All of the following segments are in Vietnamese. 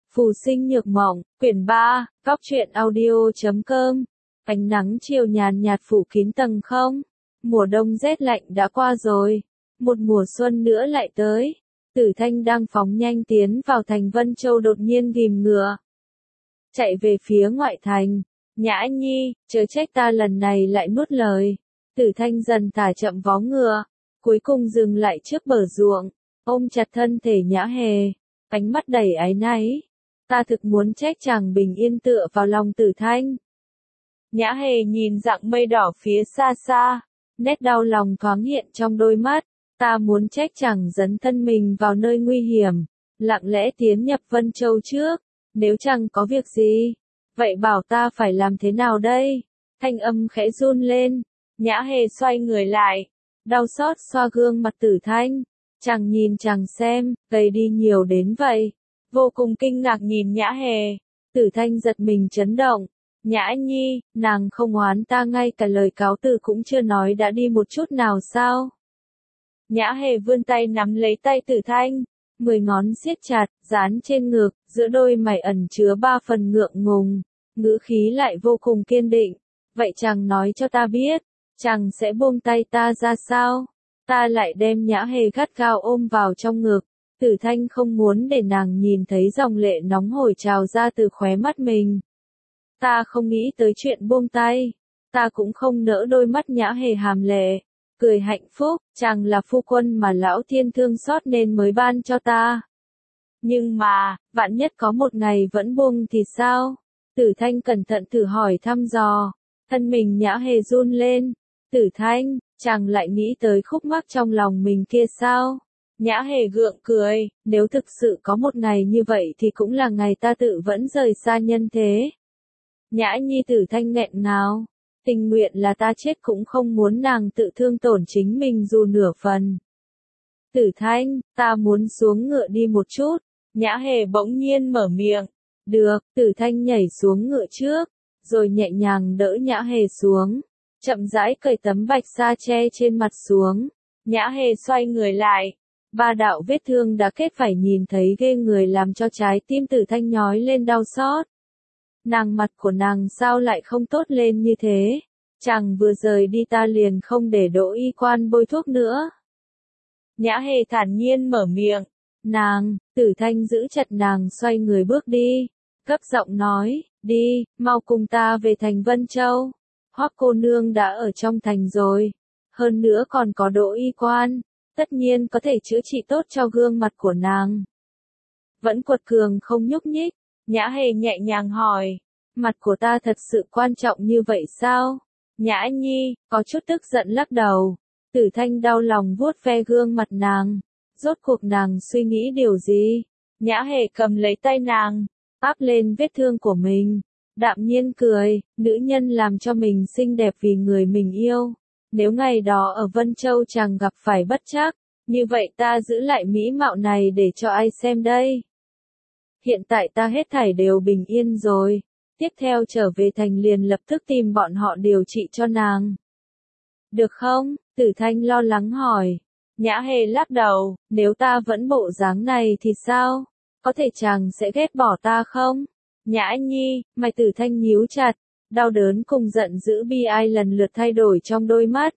Phù sinh nhược mộng, quyển 3, góc truyện audio.com. Ánh nắng chiều nhàn nhạt phủ kín tầng không. Mùa đông rét lạnh đã qua rồi. Một mùa xuân nữa lại tới. Tử Thanh đang phóng nhanh tiến vào thành Vân Châu đột nhiên ghim ngựa. Chạy về phía ngoại thành. Nhã Nhi, chớ trách ta lần này lại nuốt lời. Tử Thanh dần thả chậm vó ngựa. Cuối cùng dừng lại trước bờ ruộng. Ôm chặt thân thể Nhã Hề. Ánh mắt đầy áy náy. Ta thực muốn trách chàng bình yên tựa vào lòng Tử Thanh. Nhã Hề nhìn dặng mây đỏ phía xa xa, nét đau lòng thoáng hiện trong đôi mắt. Ta muốn trách chàng dấn thân mình vào nơi nguy hiểm, lặng lẽ tiến nhập Vân Châu trước. Nếu chẳng có việc gì, vậy bảo ta phải làm thế nào đây? Thanh âm khẽ run lên. Nhã Hề xoay người lại, đau xót xoa gương mặt Tử Thanh. Chàng nhìn chàng xem, gầy đi nhiều đến vậy. Vô cùng kinh ngạc nhìn Nhã Hề. Tử Thanh giật mình chấn động. Nhã Nhi, nàng không oán ta ngay cả lời cáo từ cũng chưa nói đã đi một chút nào sao? Nhã Hề vươn tay nắm lấy tay Tử Thanh. 10 ngón siết chặt, dán trên ngực, giữa đôi mày ẩn chứa 3 phần ngượng ngùng. Ngữ khí lại vô cùng kiên định. Vậy chàng nói cho ta biết, chàng sẽ buông tay ta ra sao? Ta lại đem Nhã Hề gắt gao ôm vào trong ngực. Tử Thanh không muốn để nàng nhìn thấy dòng lệ nóng hổi trào ra từ khóe mắt mình. Ta không nghĩ tới chuyện buông tay. Ta cũng không nỡ đôi mắt Nhã Hề hàm lệ. Cười hạnh phúc, chàng là phu quân mà lão thiên thương xót nên mới ban cho ta. Nhưng mà, vạn nhất có một ngày vẫn buông thì sao? Tử Thanh cẩn thận thử hỏi thăm dò. Thân mình Nhã Hề run lên. Tử Thanh, chàng lại nghĩ tới khúc mắc trong lòng mình kia sao? Nhã Hề gượng cười, nếu thực sự có một ngày như vậy thì cũng là ngày ta tự vẫn rời xa nhân thế. Nhã Nhi, Tử Thanh nghẹn ngào, tình nguyện là ta chết cũng không muốn nàng tự thương tổn chính mình dù nửa phần. Tử Thanh, ta muốn xuống ngựa đi một chút. Nhã Hề bỗng nhiên mở miệng. Được, Tử Thanh nhảy xuống ngựa trước, rồi nhẹ nhàng đỡ Nhã Hề xuống, chậm rãi cởi tấm bạch sa che trên mặt xuống. Nhã Hề xoay người lại. 3 đạo vết thương đã kết phải nhìn thấy ghê người làm cho trái tim Tử Thanh nhói lên đau xót. Nàng, mặt của nàng sao lại không tốt lên như thế? Chàng vừa rời đi ta liền không để Đỗ y quan bôi thuốc nữa. Nhã Hề thản nhiên mở miệng. Nàng, Tử Thanh giữ chặt nàng xoay người bước đi. Gấp giọng nói, đi, mau cùng ta về thành Vân Châu. Hoắc cô nương đã ở trong thành rồi. Hơn nữa còn có Đỗ y quan. Tất nhiên có thể chữa trị tốt cho gương mặt của nàng. Vẫn quật cường không nhúc nhích. Nhã Hề nhẹ nhàng hỏi. Mặt của ta thật sự quan trọng như vậy sao? Nhã Nhi, có chút tức giận lắc đầu. Tử Thanh đau lòng vuốt ve gương mặt nàng. Rốt cuộc nàng suy nghĩ điều gì? Nhã Hề cầm lấy tay nàng, áp lên vết thương của mình. Đạm nhiên cười, nữ nhân làm cho mình xinh đẹp vì người mình yêu. Nếu ngày đó ở Vân Châu chàng gặp phải bất trắc, như vậy ta giữ lại mỹ mạo này để cho ai xem đây? Hiện tại ta hết thảy đều bình yên rồi. Tiếp theo trở về thành liền lập tức tìm bọn họ điều trị cho nàng. Được không? Tử Thanh lo lắng hỏi. Nhã Hề lắc đầu, nếu ta vẫn bộ dáng này thì sao? Có thể chàng sẽ ghét bỏ ta không? Nhã Nhi, mày. Tử Thanh nhíu chặt, đau đớn cùng giận dữ bi ai lần lượt thay đổi trong đôi mắt.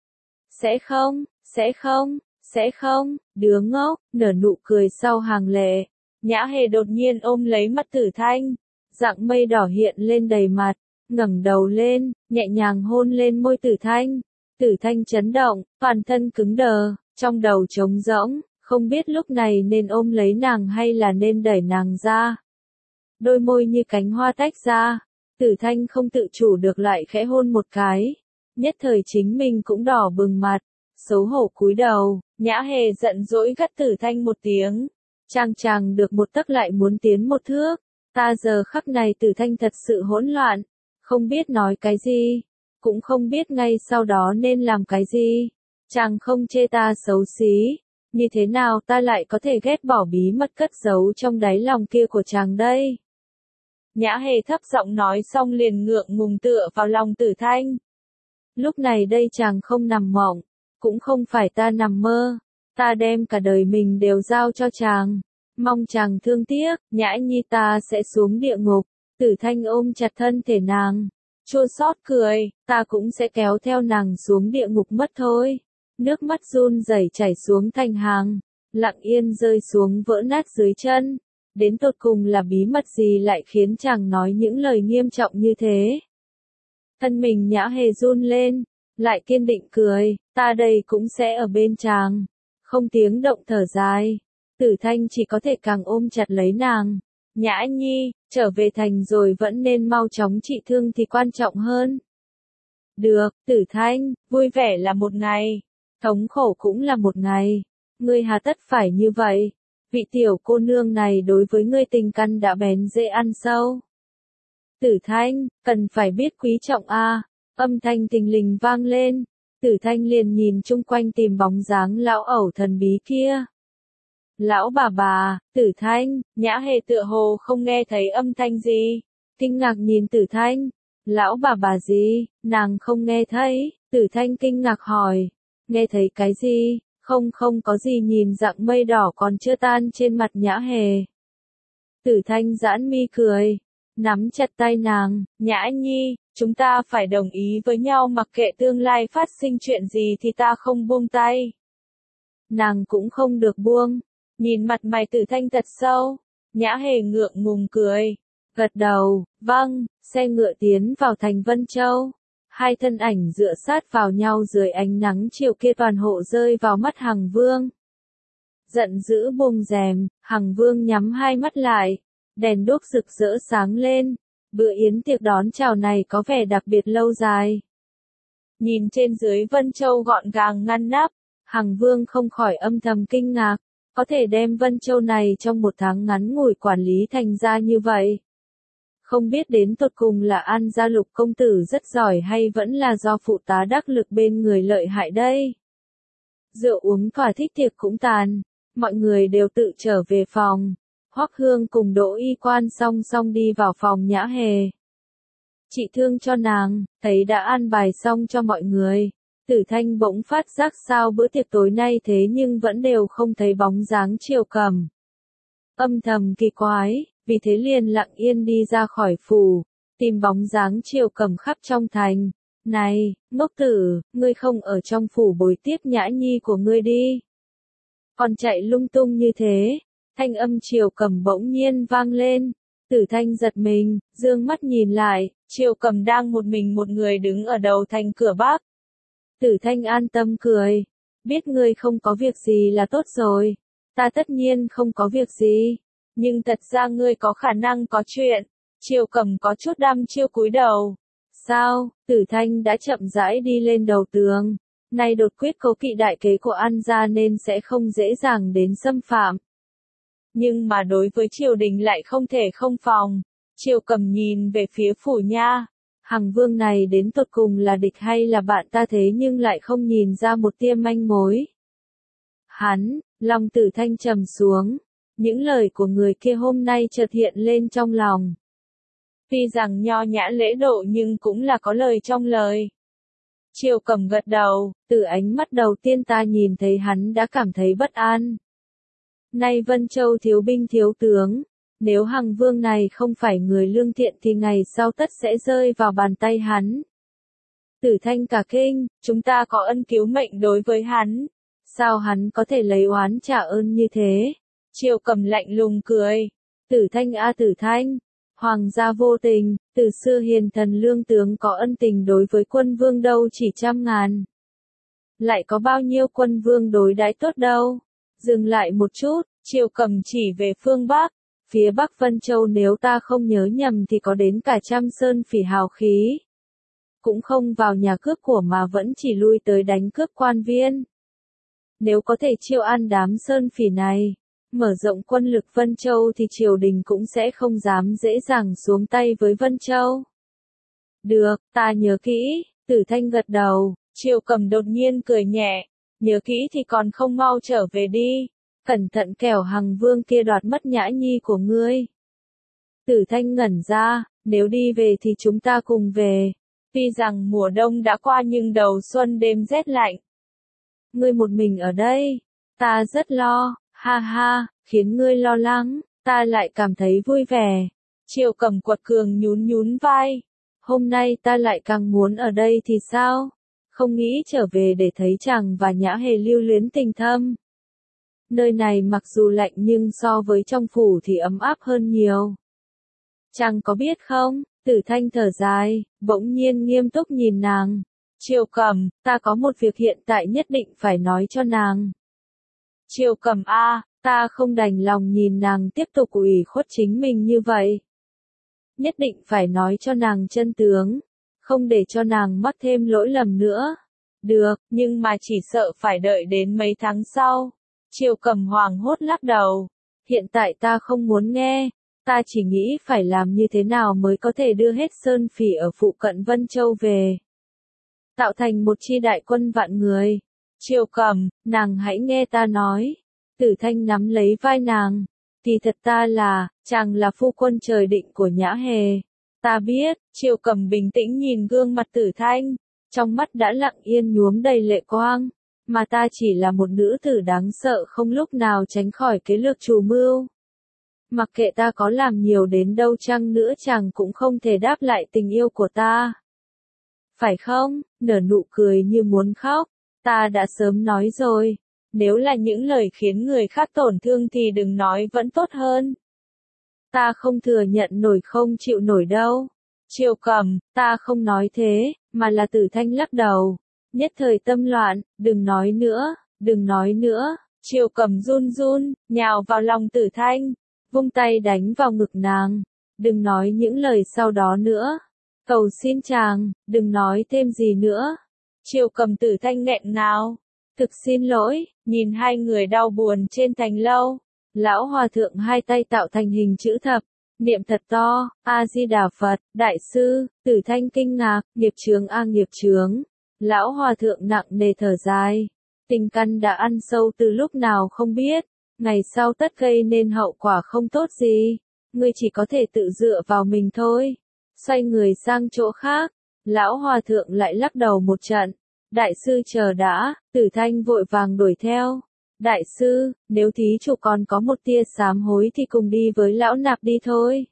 Sẽ không, sẽ không, sẽ không, đứa ngốc, nở nụ cười sau hàng lệ. Nhã Hề đột nhiên ôm lấy mặt Tử Thanh, dặng mây đỏ hiện lên đầy mặt, ngẩng đầu lên, nhẹ nhàng hôn lên môi Tử Thanh. Tử Thanh chấn động, toàn thân cứng đờ, trong đầu trống rỗng, không biết lúc này nên ôm lấy nàng hay là nên đẩy nàng ra. Đôi môi như cánh hoa tách ra, Tử Thanh không tự chủ được lại khẽ hôn một cái. Nhất thời chính mình cũng đỏ bừng mặt, xấu hổ cúi đầu. Nhã Hề giận dỗi gắt Tử Thanh một tiếng. Chàng được một tấc lại muốn tiến một thước. Ta giờ khắc này Tử Thanh thật sự hỗn loạn, không biết nói cái gì, cũng không biết ngay sau đó nên làm cái gì. Chàng không chê ta xấu xí, như thế nào ta lại có thể ghét bỏ bí mật cất giấu trong đáy lòng kia của chàng đây? Nhã Hề thấp giọng nói xong liền ngượng ngùng tựa vào lòng Tử Thanh. Lúc này đây chàng không nằm mộng, cũng không phải ta nằm mơ. Ta đem cả đời mình đều giao cho chàng. Mong chàng thương tiếc, Nhã Nhi ta sẽ xuống địa ngục. Tử Thanh ôm chặt thân thể nàng, chua xót cười, ta cũng sẽ kéo theo nàng xuống địa ngục mất thôi. Nước mắt run rẩy chảy xuống thành hàng, lặng yên rơi xuống vỡ nát dưới chân. Đến tột cùng là bí mật gì lại khiến chàng nói những lời nghiêm trọng như thế? Thân mình Nhã Hề run lên, lại kiên định cười, ta đây cũng sẽ ở bên chàng. Không tiếng động thở dài, Tử Thanh chỉ có thể càng ôm chặt lấy nàng. Nhã Nhi, trở về thành rồi vẫn nên mau chóng trị thương thì quan trọng hơn. Được, Tử Thanh, vui vẻ là một ngày, thống khổ cũng là một ngày. Ngươi hà tất phải như vậy? Vị tiểu cô nương này đối với ngươi tình căn đã bén dễ ăn sâu. Tử Thanh, cần phải biết quý trọng a. Âm thanh thình lình vang lên, Tử Thanh liền nhìn chung quanh tìm bóng dáng lão ẩu thần bí kia. Lão bà, Tử Thanh, Nhã Hề tựa hồ không nghe thấy âm thanh gì. Kinh ngạc nhìn Tử Thanh, lão bà gì, nàng không nghe thấy. Tử Thanh kinh ngạc hỏi, nghe thấy cái gì? Không có gì, nhìn dạng mây đỏ còn chưa tan trên mặt Nhã Hề. Tử Thanh giãn mi cười, nắm chặt tay nàng, Nhã Nhi, chúng ta phải đồng ý với nhau mặc kệ tương lai phát sinh chuyện gì thì ta không buông tay. Nàng cũng không được buông. Nhìn mặt mày Tử Thanh thật sâu, Nhã Hề ngượng ngùng cười, gật đầu, vâng. Xe ngựa tiến vào thành Vân Châu. Hai thân ảnh dựa sát vào nhau dưới ánh nắng chiều kia, toàn hộ rơi vào mắt Hằng Vương. Giận dữ buông rèm, Hằng Vương nhắm hai mắt lại, đèn đuốc rực rỡ sáng lên. Bữa yến tiệc đón chào này có vẻ đặc biệt lâu dài. Nhìn trên dưới Vân Châu gọn gàng ngăn nắp, Hằng Vương không khỏi âm thầm kinh ngạc, có thể đem Vân Châu này trong một tháng ngắn ngủi quản lý thành ra như vậy. Không biết đến tột cùng là An gia Lục công tử rất giỏi hay vẫn là do phụ tá đắc lực bên người lợi hại đây. Rượu uống thỏa thích, tiệc cũng tàn, mọi người đều tự trở về phòng. Hoắc Hương cùng Đỗ Y Quan song song đi vào phòng Nhã Hề. Trị thương cho nàng, thấy đã an bài xong cho mọi người. Tử Thanh bỗng phát giác sao bữa tiệc tối nay thế nhưng vẫn đều không thấy bóng dáng Triều Cẩm. Âm thầm kỳ quái, vì thế liền lặng yên đi ra khỏi phủ, tìm bóng dáng Triều Cẩm khắp trong thành. Này, ngốc tử, ngươi không ở trong phủ bồi tiếp Nhã Nhi của ngươi đi. Còn chạy lung tung như thế. Thanh âm Triều Cẩm bỗng nhiên vang lên. Tử Thanh giật mình, dương mắt nhìn lại, Triều Cẩm đang một mình một người đứng ở đầu thành cửa Bắc. Tử Thanh an tâm cười, biết ngươi không có việc gì là tốt rồi. Ta tất nhiên không có việc gì, nhưng thật ra ngươi có khả năng có chuyện. Triều Cẩm có chút đăm chiêu cúi đầu. Sao? Tử Thanh đã chậm rãi đi lên đầu tường. Nay đột quyết cố kỵ đại kế của An gia nên sẽ không dễ dàng đến xâm phạm. Nhưng mà đối với triều đình lại không thể không phòng. Triều Cẩm nhìn về phía phủ nha. Hằng Vương này đến tột cùng là địch hay là bạn ta thế nhưng lại không nhìn ra một tia manh mối. Hắn, lòng Tử Thanh trầm xuống. Những lời của người kia hôm nay chợt hiện lên trong lòng. Tuy rằng nho nhã lễ độ nhưng cũng là có lời trong lời. Triều Cẩm gật đầu, từ ánh mắt đầu tiên ta nhìn thấy hắn đã cảm thấy bất an. Nay Vân Châu thiếu binh thiếu tướng, nếu Hằng Vương này không phải người lương thiện thì ngày sau tất sẽ rơi vào bàn tay hắn. Tử Thanh cả kinh, chúng ta có ân cứu mệnh đối với hắn, sao hắn có thể lấy oán trả ơn như thế? Triều Cẩm lạnh lùng cười, Tử Thanh Tử Thanh, hoàng gia vô tình, từ xưa hiền thần lương tướng có ân tình đối với quân vương đâu chỉ trăm ngàn. Lại có bao nhiêu quân vương đối đãi tốt đâu. Dừng lại một chút, Triều Cẩm chỉ về phương Bắc. Phía Bắc Vân Châu nếu ta không nhớ nhầm thì có đến cả trăm sơn phỉ hào khí. Cũng không vào nhà cướp của mà vẫn chỉ lui tới đánh cướp quan viên. Nếu có thể chiêu an đám sơn phỉ này, mở rộng quân lực Vân Châu thì triều đình cũng sẽ không dám dễ dàng xuống tay với Vân Châu. Được, ta nhớ kỹ. Tử Thanh gật đầu. Triều Cẩm đột nhiên cười nhẹ. Nhớ kỹ thì còn không mau trở về đi. Cẩn thận kẻo Hằng Vương kia đoạt mất Nhã Nhi của ngươi. Tử Thanh ngẩn ra, nếu đi về thì chúng ta cùng về. Tuy rằng mùa đông đã qua nhưng đầu xuân đêm rét lạnh. Ngươi một mình ở đây, ta rất lo, ha ha, khiến ngươi lo lắng, ta lại cảm thấy vui vẻ. Triệu Cầm quật cường nhún nhún vai. Hôm nay ta lại càng muốn ở đây thì sao? Không nghĩ trở về để thấy chàng và Nhã Hề lưu luyến tình thâm. Nơi này mặc dù lạnh nhưng so với trong phủ thì ấm áp hơn nhiều. Chàng có biết không? Tử Thanh thở dài, bỗng nhiên nghiêm túc nhìn nàng. Triệu Cầm, ta có một việc hiện tại nhất định phải nói cho nàng. Triệu Cầm a, ta không đành lòng nhìn nàng tiếp tục ủy khuất chính mình như vậy. Nhất định phải nói cho nàng chân tướng, không để cho nàng mắc thêm lỗi lầm nữa. Được, nhưng mà chỉ sợ phải đợi đến mấy tháng sau. Triệu Cầm hoảng hốt lắc đầu. Hiện tại ta không muốn nghe, ta chỉ nghĩ phải làm như thế nào mới có thể đưa hết Sơn Phỉ ở phụ cận Vân Châu về. Tạo thành một chi đại quân vạn người. Triệu Cầm, nàng hãy nghe ta nói. Tử Thanh nắm lấy vai nàng. Thì thật ta là, chàng là phu quân trời định của Nhã Hề. Ta biết, Triệu Cầm bình tĩnh nhìn gương mặt Tử Thanh. Trong mắt đã lặng yên nhuốm đầy lệ quang. Mà ta chỉ là một nữ tử đáng sợ không lúc nào tránh khỏi kế lược trù mưu. Mặc kệ ta có làm nhiều đến đâu chăng nữa chàng cũng không thể đáp lại tình yêu của ta. Phải không? Nở nụ cười như muốn khóc. Ta đã sớm nói rồi. Nếu là những lời khiến người khác tổn thương thì đừng nói vẫn tốt hơn. Ta không thừa nhận nổi không chịu nổi đâu. Triệu Cầm, ta không nói thế, mà là Tử Thanh lắc đầu. Nhất thời tâm loạn, đừng nói nữa, đừng nói nữa. Triệu Cầm run run, nhào vào lòng Tử Thanh, vung tay đánh vào ngực nàng. Đừng nói những lời sau đó nữa. Cầu xin chàng, đừng nói thêm gì nữa. Triệu Cầm Tử Thanh nghẹn ngào. Thực xin lỗi, nhìn hai người đau buồn trên thành lâu. Lão hòa thượng hai tay tạo thành hình chữ thập, niệm thật to, A-di-đà Phật, đại sư. Tử Thanh kinh ngạc, nghiệp chướng a nghiệp chướng. Lão hòa thượng nặng nề thở dài. Tình căn đã ăn sâu từ lúc nào không biết, ngày sau tất gây nên hậu quả không tốt gì. Ngươi chỉ có thể tự dựa vào mình thôi. Xoay người sang chỗ khác, lão hòa thượng lại lắc đầu một trận. Đại sư chờ đã, Tử Thanh vội vàng đuổi theo. Đại sư, nếu thí chủ còn có một tia sám hối thì cùng đi với lão nạp đi thôi.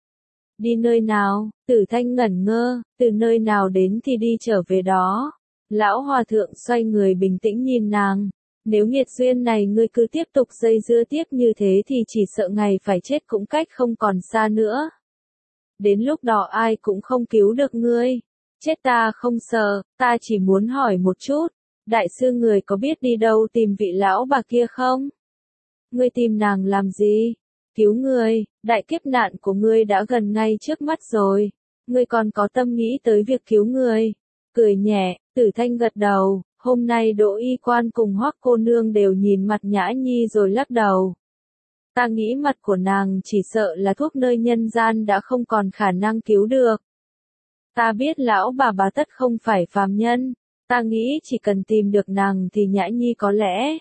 Đi nơi nào? Tử Thanh ngẩn ngơ, từ nơi nào đến thì đi trở về đó. Lão hòa thượng xoay người bình tĩnh nhìn nàng. Nếu nghiệt duyên này ngươi cứ tiếp tục dây dưa tiếp như thế thì chỉ sợ ngày phải chết cũng cách không còn xa nữa. Đến lúc đó ai cũng không cứu được ngươi. Chết ta không sợ, ta chỉ muốn hỏi một chút. Đại sư người có biết đi đâu tìm vị lão bà kia không? Ngươi tìm nàng làm gì? Cứu người, đại kiếp nạn của ngươi đã gần ngay trước mắt rồi. Ngươi còn có tâm nghĩ tới việc cứu người. Cười nhẹ, Tử Thanh gật đầu. Hôm nay Đỗ Y Quan cùng Hoắc cô nương đều nhìn mặt Nhã Nhi rồi lắc đầu. Ta nghĩ mặt của nàng chỉ sợ là thuốc nơi nhân gian đã không còn khả năng cứu được. Ta biết lão bà tất không phải phàm nhân. Ta nghĩ chỉ cần tìm được nàng thì Nhã Nhi có lẽ.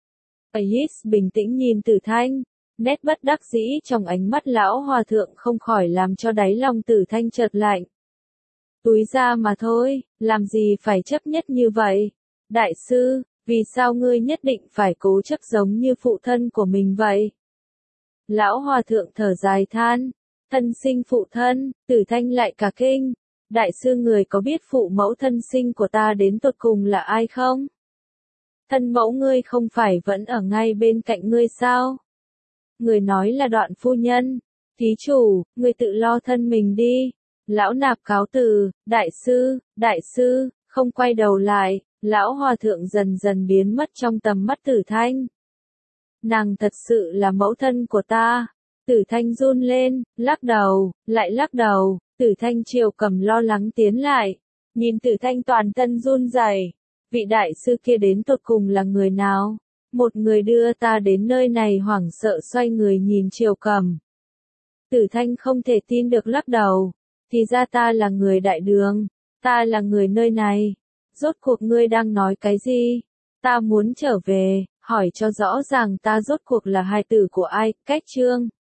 Ais bình tĩnh nhìn Tử Thanh. Nét bất đắc dĩ trong ánh mắt lão hòa thượng không khỏi làm cho đáy lòng Tử Thanh chợt lạnh. Túi ra mà thôi, làm gì phải chấp nhất như vậy? Đại sư, vì sao ngươi nhất định phải cố chấp giống như phụ thân của mình vậy? Lão hòa thượng thở dài than. Thân sinh phụ thân, Tử Thanh lại cả kinh. Đại sư người có biết phụ mẫu thân sinh của ta đến tột cùng là ai không? Thân mẫu ngươi không phải vẫn ở ngay bên cạnh ngươi sao? Người nói là Đoạn phu nhân. Thí chủ, ngươi tự lo thân mình đi. Lão nạp cáo từ, đại sư, không quay đầu lại, lão hòa thượng dần dần biến mất trong tầm mắt Tử Thanh. Nàng thật sự là mẫu thân của ta. Tử Thanh run lên, lắc đầu, lại lắc đầu. Tử Thanh Triệu Cầm lo lắng tiến lại, nhìn Tử Thanh toàn thân run rẩy. Vị đại sư kia đến tột cùng là người nào? Một người đưa ta đến nơi này hoảng sợ xoay người nhìn Triệu Cầm. Tử Thanh không thể tin được lắc đầu. Thì ra ta là người đại đường, ta là người nơi này. Rốt cuộc ngươi đang nói cái gì? Ta muốn trở về, hỏi cho rõ ràng ta rốt cuộc là hài tử của ai, cách chương.